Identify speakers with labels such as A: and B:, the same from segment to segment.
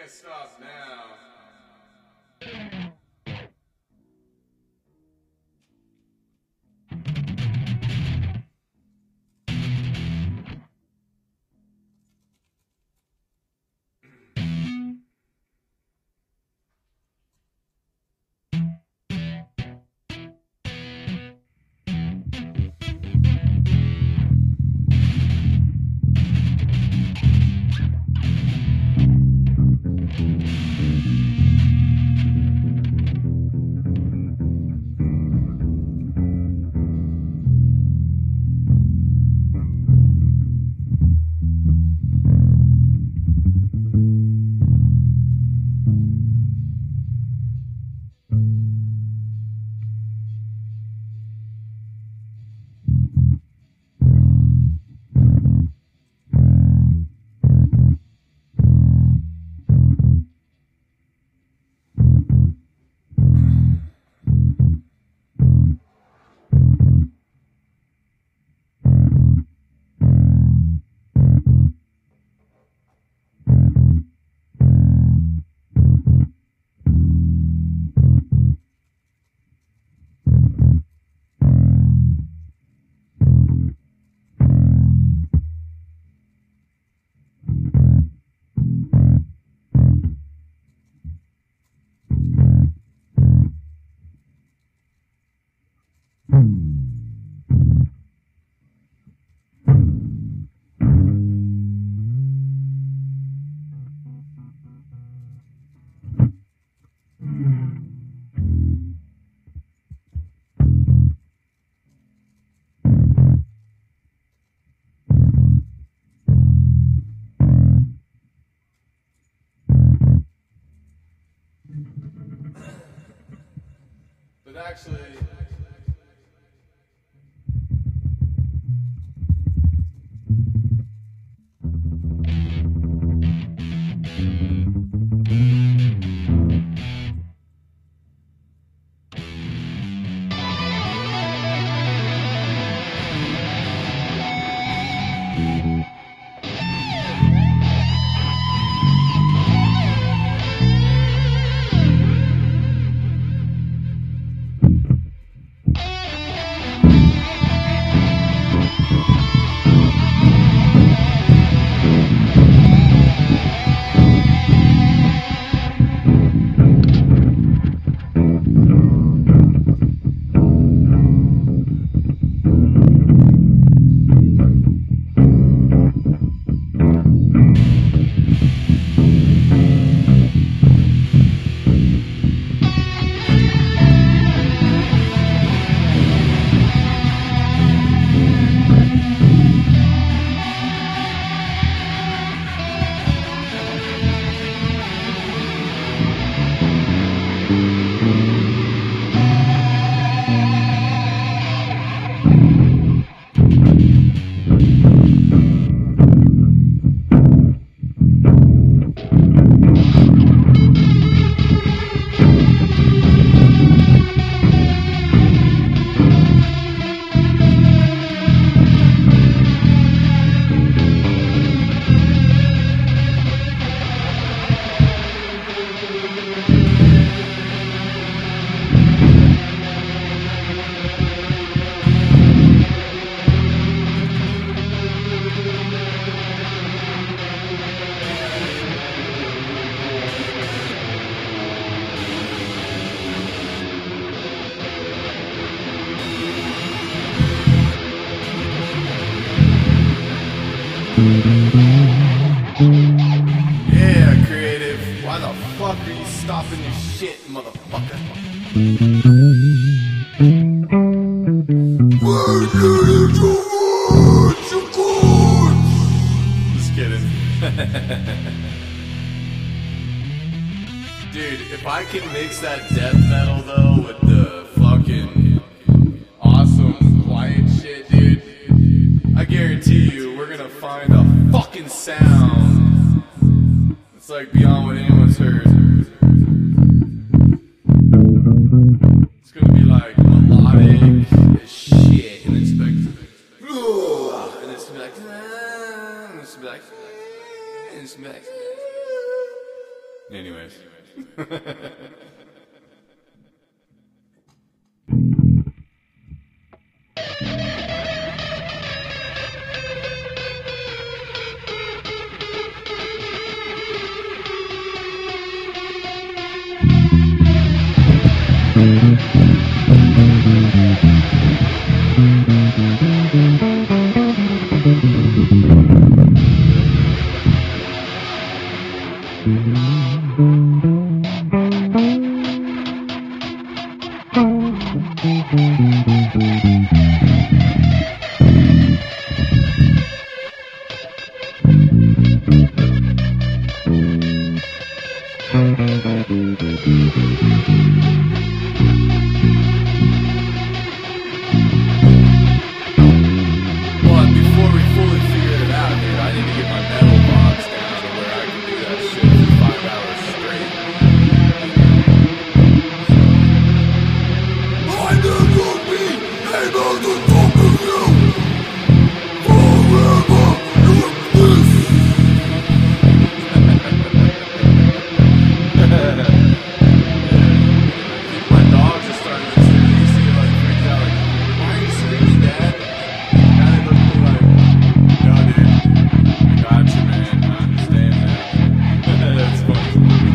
A: can't stop now. But actually, yeah, creative. Why the fuck are you stopping your shit, motherfucker? Just kidding. Dude, if I can mix that death metal though with the fucking awesome quiet shit, dude, I guarantee you we're gonna find a fucking sound. It's like beyond what anyone's heard. It's gonna be like melodic as shit, and it's like, and it's gonna be like, and it's gonna be like, and it's gonna be like, Anyways. But before we fully figured it out, dude, I need to get my metal box down to where I can do that shit for 5 hours straight. I never be able to talk to you forever like this. My dogs are starting to seriously like freak out. Like, why are you screaming, Dad? Now they look at me like, no, dude, I got you, man. I understand that. That's funny.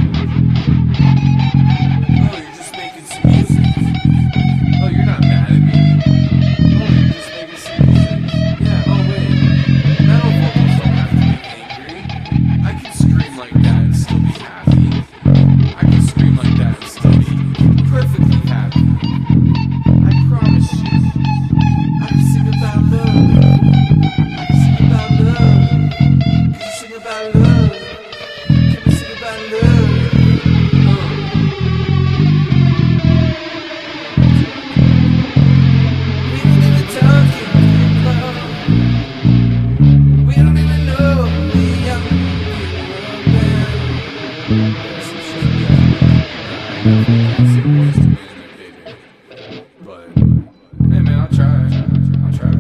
A: Oh, you're just making some music. Oh, you're not mad at me. Oh, you're just making some music. Yeah, oh, wait. Metal vocals don't have to be angry. I can scream like that and still be happy. I can scream like that and still be perfectly happy. I promise you. I can sing about love. I can sing about love. Can you sing about love? Can we sing about love? We don't even talk anymore. We don't even know we are some shit like that. I can't sing voice to man, okay, dude. But, hey man, I'll try. I'll try.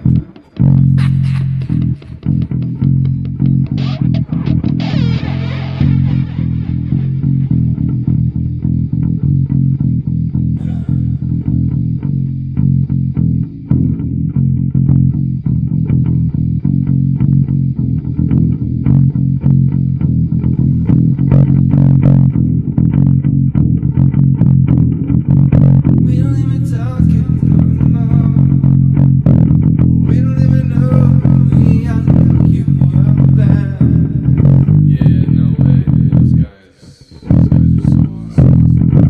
A: We don't even talk anymore. We don't even know we are you are bad. Yeah, no way, dude. Those guys are so awesome.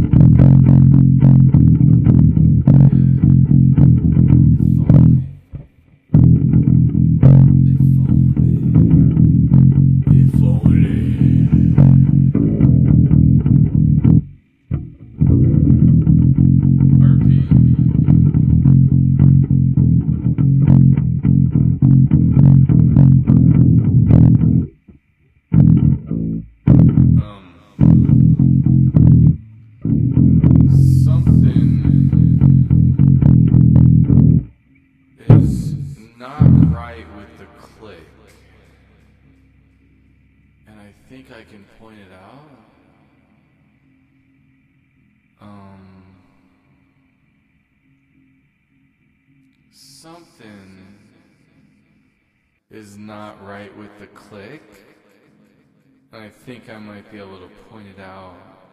A: If something is not right with the click, and I think I can point it out. Something is not right with the click, and I think I might be able to point it out.